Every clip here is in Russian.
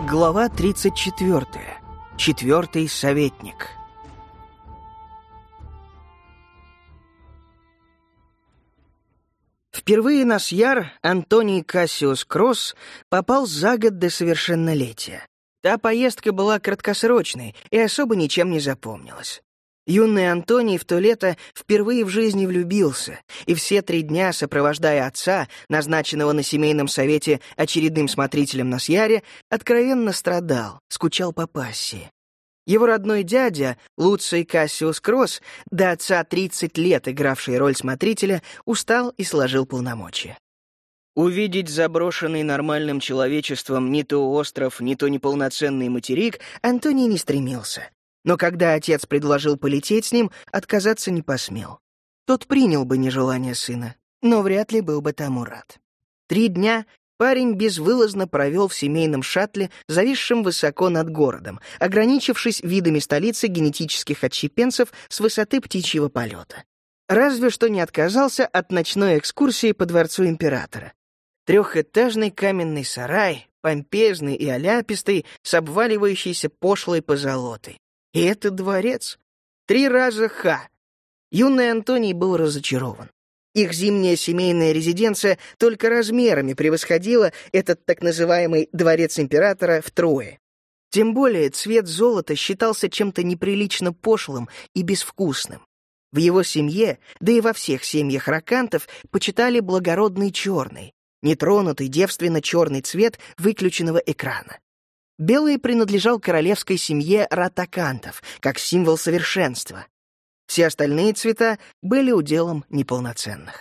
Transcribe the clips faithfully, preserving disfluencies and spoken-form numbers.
Глава тридцать четвёртая. Четвертый советник. Впервые на Сьяр Антоний Кассиус Кросс попал за год до совершеннолетия. Та поездка была краткосрочной и особо ничем не запомнилась. Юный Антоний в то лето впервые в жизни влюбился, и все три дня, сопровождая отца, назначенного на семейном совете очередным смотрителем на Сьяре, откровенно страдал, скучал по пассии. Его родной дядя, Луций Кассиус Кросс, до отца тридцать лет игравший роль смотрителя, устал и сложил полномочия. Увидеть заброшенный нормальным человечеством не то остров, не то неполноценный материк Антоний не стремился. Но когда отец предложил полететь с ним, отказаться не посмел. Тот принял бы нежелание сына, но вряд ли был бы тому рад. Три дня парень безвылазно провел в семейном шаттле, зависшем высоко над городом, ограничившись видами столицы генетических отщепенцев с высоты птичьего полета. Разве что не отказался от ночной экскурсии по дворцу императора. Трехэтажный каменный сарай, помпезный и оляпистый, с обваливающейся пошлой позолотой. И это дворец. Три раза ха. Юный Антоний был разочарован. Их зимняя семейная резиденция только размерами превосходила этот так называемый дворец императора втрое. Тем более цвет золота считался чем-то неприлично пошлым и безвкусным. В его семье, да и во всех семьях ракантов, почитали благородный черный, нетронутый девственно-черный цвет выключенного экрана. Белый принадлежал королевской семье ратакантов, как символ совершенства. Все остальные цвета были уделом неполноценных.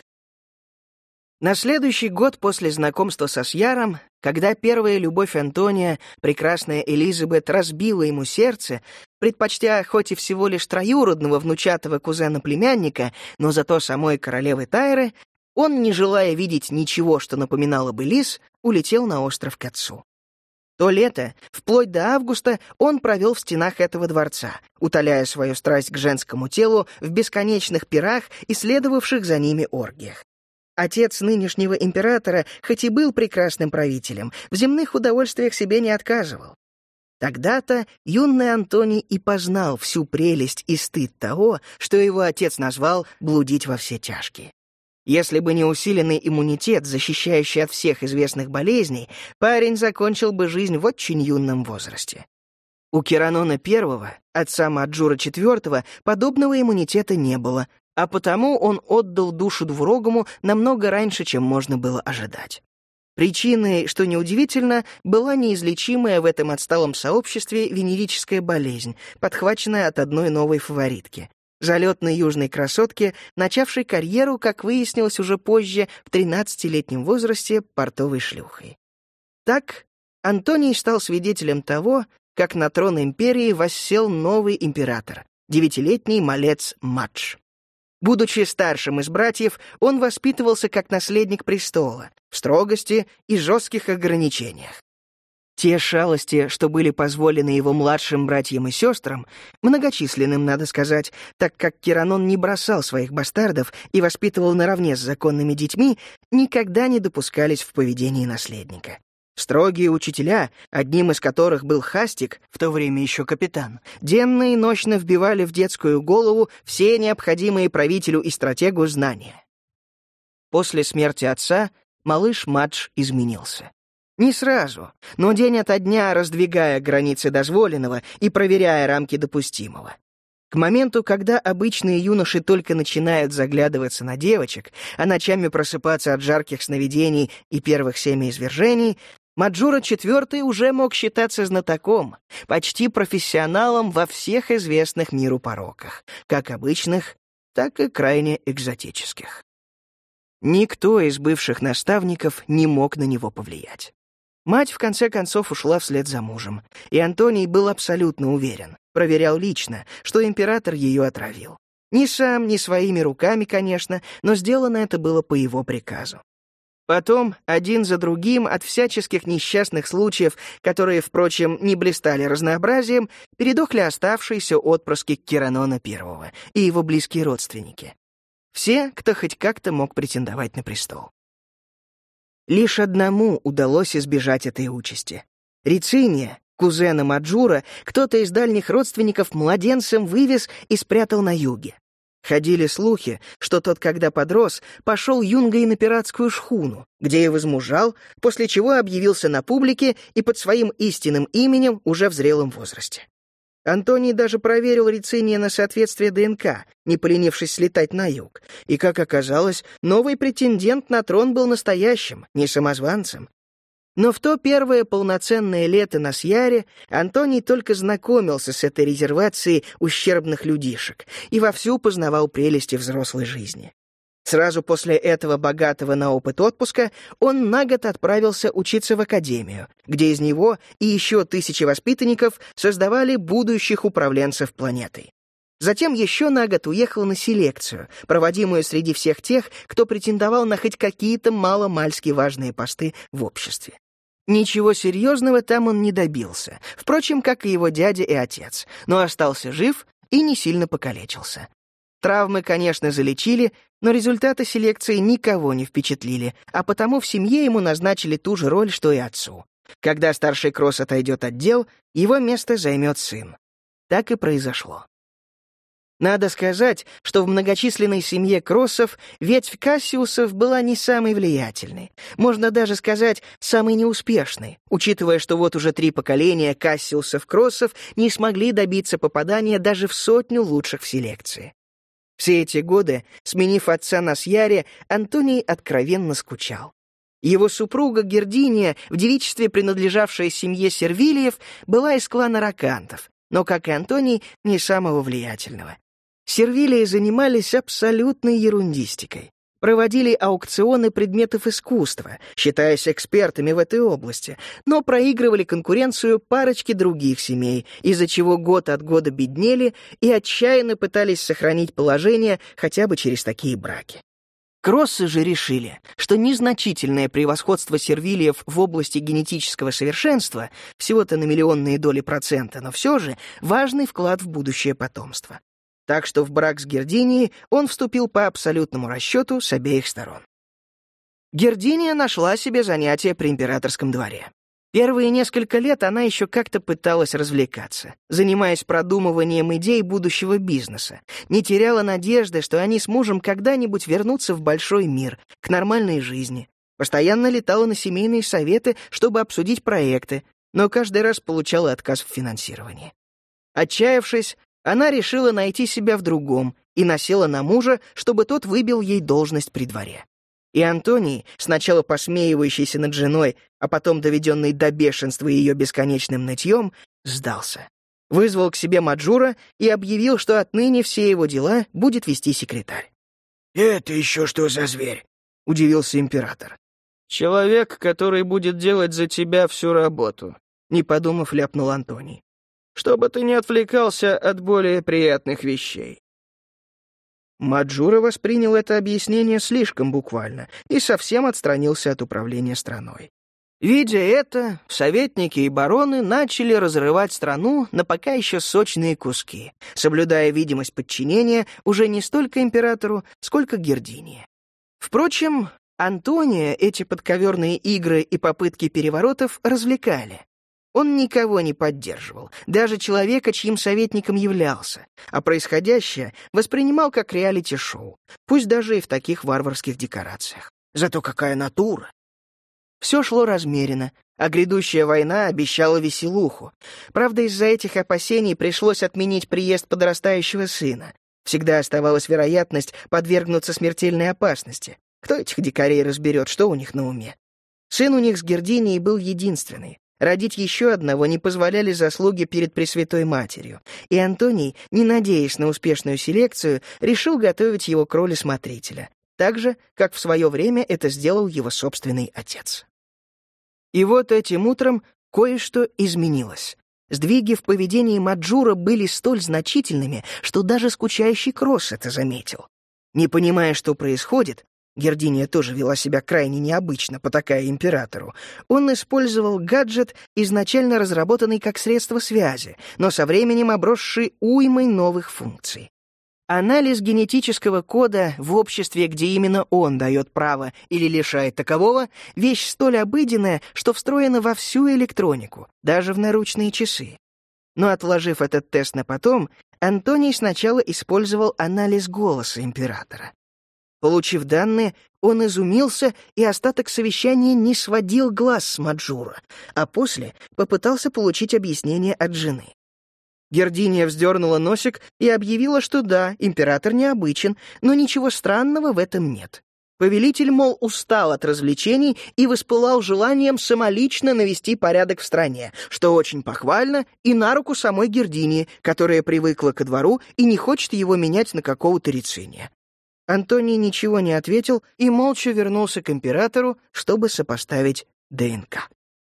На следующий год после знакомства со Сьяром, когда первая любовь Антония, прекрасная Элизабет, разбила ему сердце, предпочтя хоть и всего лишь троюродного внучатого кузена-племянника, но зато самой королевы Тайры, он, не желая видеть ничего, что напоминало бы лис, улетел на остров к отцу. То лето, вплоть до августа, он провел в стенах этого дворца, утоляя свою страсть к женскому телу в бесконечных пирах и следовавших за ними оргиях. Отец нынешнего императора, хоть и был прекрасным правителем, в земных удовольствиях себе не отказывал. Тогда-то юный Антоний и познал всю прелесть и стыд того, что его отец назвал «блудить во все тяжкие». Если бы не усиленный иммунитет, защищающий от всех известных болезней, парень закончил бы жизнь в очень юном возрасте. У Киранона I, отца Маджура четвёртого, подобного иммунитета не было, а потому он отдал душу двурогому намного раньше, чем можно было ожидать. Причиной, что неудивительно, была неизлечимая в этом отсталом сообществе венерическая болезнь, подхваченная от одной новой фаворитки. Залетной южной красотке, начавшей карьеру, как выяснилось уже позже, в тринадцатилетнем возрасте портовой шлюхой. Так Антоний стал свидетелем того, как на трон империи воссел новый император, девятилетний малец Мадж. Будучи старшим из братьев, он воспитывался как наследник престола, в строгости и жестких ограничениях. Те шалости, что были позволены его младшим братьям и сестрам, многочисленным, надо сказать, так как Киранон не бросал своих бастардов и воспитывал наравне с законными детьми, никогда не допускались в поведении наследника. Строгие учителя, одним из которых был Хастик, в то время еще капитан, денно и ночно вбивали в детскую голову все необходимые правителю и стратегу знания. После смерти отца малыш Мадж изменился. Не сразу, но день ото дня раздвигая границы дозволенного и проверяя рамки допустимого. К моменту, когда обычные юноши только начинают заглядываться на девочек, а ночами просыпаться от жарких сновидений и первых семяизвержений, Маджура четвёртый уже мог считаться знатоком, почти профессионалом во всех известных миру пороках, как обычных, так и крайне экзотических. Никто из бывших наставников не мог на него повлиять. Мать, в конце концов, ушла вслед за мужем, и Антоний был абсолютно уверен, проверял лично, что император ее отравил. Ни сам, ни своими руками, конечно, но сделано это было по его приказу. Потом, один за другим, от всяческих несчастных случаев, которые, впрочем, не блистали разнообразием, передохли оставшиеся отпрыски Киранона I и его близкие родственники. Все, кто хоть как-то мог претендовать на престол. Лишь одному удалось избежать этой участи. Рициния, кузена Маджура, кто-то из дальних родственников младенцем вывез и спрятал на юге. Ходили слухи, что тот, когда подрос, пошел юнгой на пиратскую шхуну, где и возмужал, после чего объявился на публике и под своим истинным именем уже в зрелом возрасте. Антоний даже проверил Рициния на соответствие ДНК, не поленившись слетать на юг, и, как оказалось, новый претендент на трон был настоящим, не самозванцем. Но в то первое полноценное лето на Сьяре Антоний только знакомился с этой резервацией ущербных людишек и вовсю познавал прелести взрослой жизни. Сразу после этого богатого на опыт отпуска он на год отправился учиться в академию, где из него и еще тысячи воспитанников создавали будущих управленцев планетой. Затем еще на год уехал на селекцию, проводимую среди всех тех, кто претендовал на хоть какие-то маломальски важные посты в обществе. Ничего серьезного там он не добился, впрочем, как и его дядя и отец, но остался жив и не сильно покалечился. Травмы, конечно, залечили, но результаты селекции никого не впечатлили, а потому в семье ему назначили ту же роль, что и отцу. Когда старший Кросс отойдет от дел, его место займет сын. Так и произошло. Надо сказать, что в многочисленной семье Кроссов ветвь Кассиусов была не самой влиятельной, можно даже сказать, самой неуспешной, учитывая, что вот уже три поколения Кассиусов-Кроссов не смогли добиться попадания даже в сотню лучших в селекции. Все эти годы, сменив отца на Сьяре, Антоний откровенно скучал. Его супруга Гердиния, в девичестве принадлежавшая семье Сервилиев, была из клана Ракантов, но, как и Антоний, не самого влиятельного. Сервилии занимались абсолютной ерундистикой. Проводили аукционы предметов искусства, считаясь экспертами в этой области, но проигрывали конкуренцию парочке других семей, из-за чего год от года беднели и отчаянно пытались сохранить положение хотя бы через такие браки. Кроссы же решили, что незначительное превосходство сервилиев в области генетического совершенства, всего-то на миллионные доли процента, но все же важный вклад в будущее потомство. Так что в брак с Гердинией он вступил по абсолютному расчету с обеих сторон. Гердиния нашла себе занятие при императорском дворе. Первые несколько лет она еще как-то пыталась развлекаться, занимаясь продумыванием идей будущего бизнеса, не теряла надежды, что они с мужем когда-нибудь вернутся в большой мир, к нормальной жизни. Постоянно летала на семейные советы, чтобы обсудить проекты, но каждый раз получала отказ в финансировании. Отчаявшись, она решила найти себя в другом и насела на мужа, чтобы тот выбил ей должность при дворе. И Антоний, сначала посмеивающийся над женой, а потом доведенный до бешенства ее бесконечным нытьем, сдался. Вызвал к себе Маджура и объявил, что отныне все его дела будет вести секретарь. «Это еще что за зверь?» — удивился император. «Человек, который будет делать за тебя всю работу», — не подумав, ляпнул Антоний. «Чтобы ты не отвлекался от более приятных вещей». Маджура воспринял это объяснение слишком буквально и совсем отстранился от управления страной. Видя это, советники и бароны начали разрывать страну на пока еще сочные куски, соблюдая видимость подчинения уже не столько императору, сколько Гердинии. Впрочем, Антония эти подковерные игры и попытки переворотов развлекали. Он никого не поддерживал, даже человека, чьим советником являлся, а происходящее воспринимал как реалити-шоу, пусть даже и в таких варварских декорациях. Зато какая натура! Все шло размеренно, а грядущая война обещала веселуху. Правда, из-за этих опасений пришлось отменить приезд подрастающего сына. Всегда оставалась вероятность подвергнуться смертельной опасности. Кто этих дикарей разберет, что у них на уме? Сын у них с Гердинией был единственный. Родить еще одного не позволяли заслуги перед Пресвятой Матерью, и Антоний, не надеясь на успешную селекцию, решил готовить его к роли смотрителя, так же, как в свое время это сделал его собственный отец. И вот этим утром кое-что изменилось. Сдвиги в поведении Маджура были столь значительными, что даже скучающий Кросс это заметил. Не понимая, что происходит, Гердиния тоже вела себя крайне необычно, потакая императору. Он использовал гаджет, изначально разработанный как средство связи, но со временем обросший уймой новых функций. Анализ генетического кода в обществе, где именно он дает право или лишает такового, вещь столь обыденная, что встроена во всю электронику, даже в наручные часы. Но отложив этот тест на потом, Антоний сначала использовал анализ голоса императора. Получив данные, он изумился и остаток совещания не сводил глаз с Маджура, а после попытался получить объяснение от жены. Гердиния вздернула носик и объявила, что да, император необычен, но ничего странного в этом нет. Повелитель, мол, устал от развлечений и воспылал желанием самолично навести порядок в стране, что очень похвально и на руку самой Гердинии, которая привыкла ко двору и не хочет его менять на какого-то Рициния. Антоний ничего не ответил и молча вернулся к императору, чтобы сопоставить ДНК.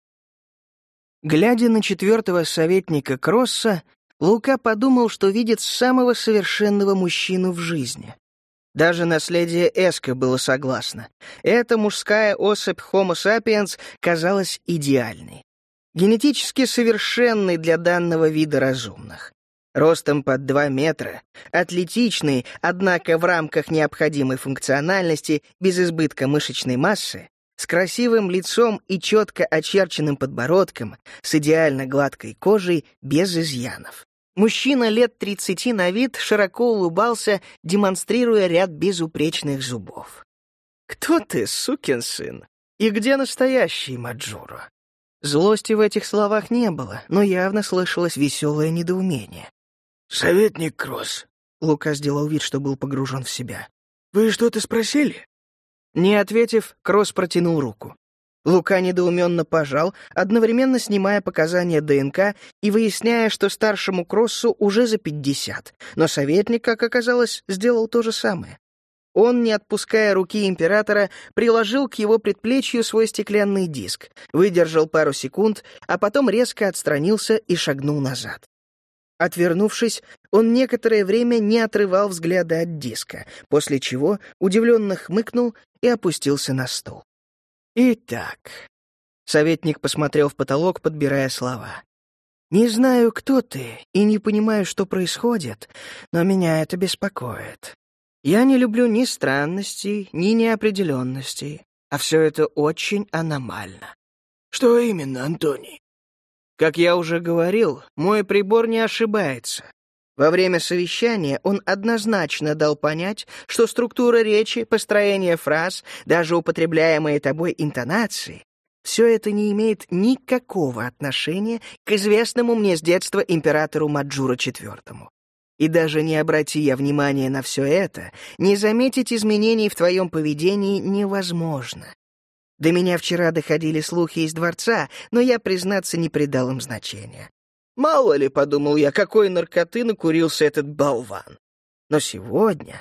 Глядя на четвертого советника Кросса, Лука подумал, что видит самого совершенного мужчину в жизни. Даже наследие Эска было согласно. Эта мужская особь Homo sapiens казалась идеальной. Генетически совершенной для данного вида разумных. Ростом под два метра, атлетичный, однако в рамках необходимой функциональности, без избытка мышечной массы, с красивым лицом и четко очерченным подбородком, с идеально гладкой кожей, без изъянов. Мужчина лет тридцати на вид широко улыбался, демонстрируя ряд безупречных зубов. «Кто ты, сукин сын? И где настоящий Маджура?» Злости в этих словах не было, но явно слышалось веселое недоумение. «Советник Кросс», — Лука сделал вид, что был погружен в себя. «Вы что-то спросили?» Не ответив, Кросс протянул руку. Лука недоуменно пожал, одновременно снимая показания ДНК и выясняя, что старшему Кроссу уже за пятьдесят, но советник, как оказалось, сделал то же самое. Он, не отпуская руки императора, приложил к его предплечью свой стеклянный диск, выдержал пару секунд, а потом резко отстранился и шагнул назад. Отвернувшись, он некоторое время не отрывал взгляда от диска, после чего удивленно хмыкнул и опустился на стул. «Итак...» — советник посмотрел в потолок, подбирая слова. «Не знаю, кто ты, и не понимаю, что происходит, но меня это беспокоит. Я не люблю ни странностей, ни неопределенностей, а все это очень аномально». «Что именно, Антоний?» Как я уже говорил, мой прибор не ошибается. Во время совещания он однозначно дал понять, что структура речи, построение фраз, даже употребляемые тобой интонации, все это не имеет никакого отношения к известному мне с детства императору Маджура четвёртому. И даже не обрати я внимания на все это, не заметить изменений в твоем поведении невозможно. До меня вчера доходили слухи из дворца, но я, признаться, не придал им значения. Мало ли, подумал я, какой наркоты накурился этот болван. Но сегодня,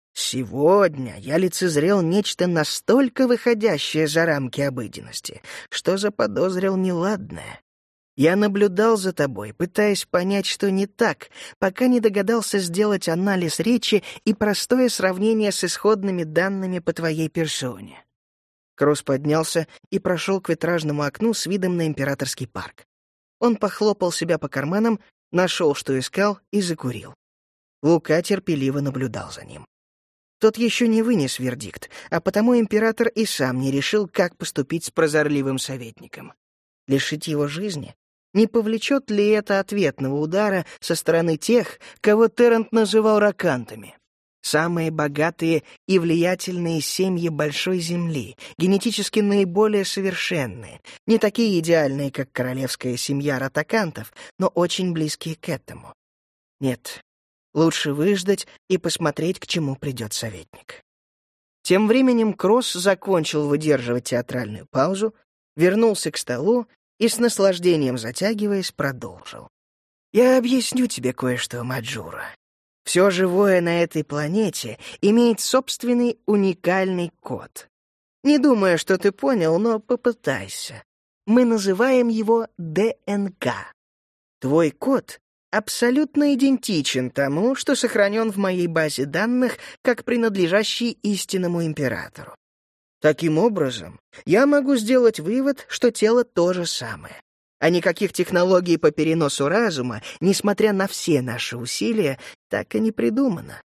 сегодня я лицезрел нечто настолько выходящее за рамки обыденности, что заподозрил неладное. Я наблюдал за тобой, пытаясь понять, что не так, пока не догадался сделать анализ речи и простое сравнение с исходными данными по твоей персоне. Кросс поднялся и прошел к витражному окну с видом на императорский парк. Он похлопал себя по карманам, нашел, что искал, и закурил. Лука терпеливо наблюдал за ним. Тот еще не вынес вердикт, а потому император и сам не решил, как поступить с прозорливым советником. Лишить его жизни? Не повлечет ли это ответного удара со стороны тех, кого Террент называл ракантами? Самые богатые и влиятельные семьи Большой Земли, генетически наиболее совершенные, не такие идеальные, как королевская семья ротакантов, но очень близкие к этому. Нет, лучше выждать и посмотреть, к чему придет советник. Тем временем Кросс закончил выдерживать театральную паузу, вернулся к столу и, с наслаждением затягиваясь, продолжил. «Я объясню тебе кое-что, Маджура. Все живое на этой планете имеет собственный уникальный код. Не думаю, что ты понял, но попытайся. Мы называем его ДНК. Твой код абсолютно идентичен тому, что сохранен в моей базе данных как принадлежащий истинному императору. Таким образом, я могу сделать вывод, что тело то же самое. А никаких технологий по переносу разума, несмотря на все наши усилия, так и не придумано.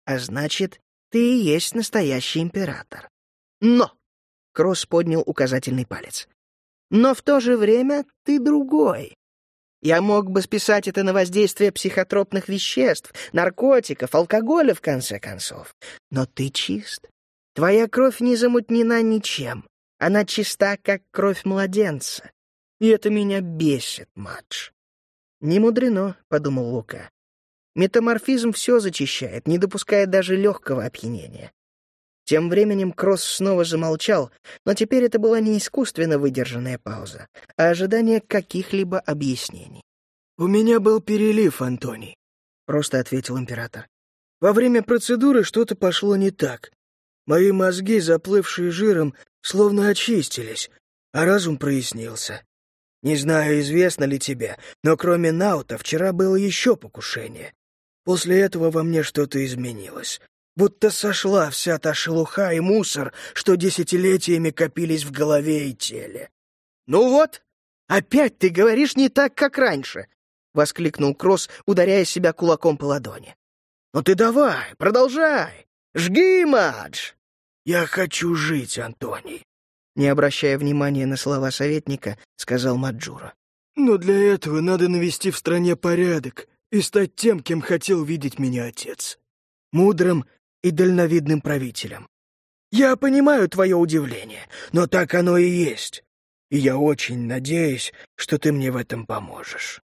а значит, ты и есть настоящий император. Но!» — Кросс поднял указательный палец. «Но в то же время ты другой. Я мог бы списать это на воздействие психотропных веществ, наркотиков, алкоголя, в конце концов. Но ты чист. Твоя кровь не замутнена ничем. Она чиста, как кровь младенца. И это меня бесит, Мадж». «Не мудрено», — подумал Лука. «Метаморфизм все зачищает, не допуская даже легкого опьянения». Тем временем Кросс снова замолчал, но теперь это была не искусственно выдержанная пауза, а ожидание каких-либо объяснений. «У меня был перелив, Антоний», — просто ответил император. «Во время процедуры что-то пошло не так. Мои мозги, заплывшие жиром, словно очистились, а разум прояснился. Не знаю, известно ли тебе, но кроме Наута вчера было еще покушение. После этого во мне что-то изменилось. Будто сошла вся та шелуха и мусор, что десятилетиями копились в голове и теле». «Ну вот, опять ты говоришь не так, как раньше!» — воскликнул Кросс, ударяя себя кулаком по ладони. «Ну ты давай, продолжай! Жги, Мадж!» «Я хочу жить, Антоний», — не обращая внимания на слова советника, сказал Маджура. «Но для этого надо навести в стране порядок и стать тем, кем хотел видеть меня отец. Мудрым и дальновидным правителем. Я понимаю твое удивление, но так оно и есть, и я очень надеюсь, что ты мне в этом поможешь».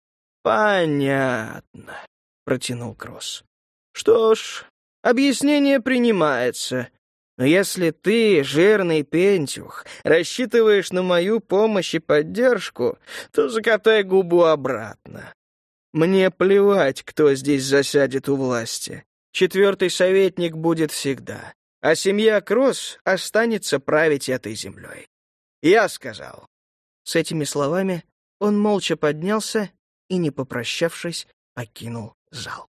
«Понятно», — протянул Кросс. «Что ж, объяснение принимается. Но если ты, жирный пентюх, рассчитываешь на мою помощь и поддержку, то закатай губу обратно. Мне плевать, кто здесь засядет у власти. Четвертый советник будет всегда, а семья Кросс останется править этой землей. Я сказал». С этими словами он молча поднялся и, не попрощавшись, покинул зал.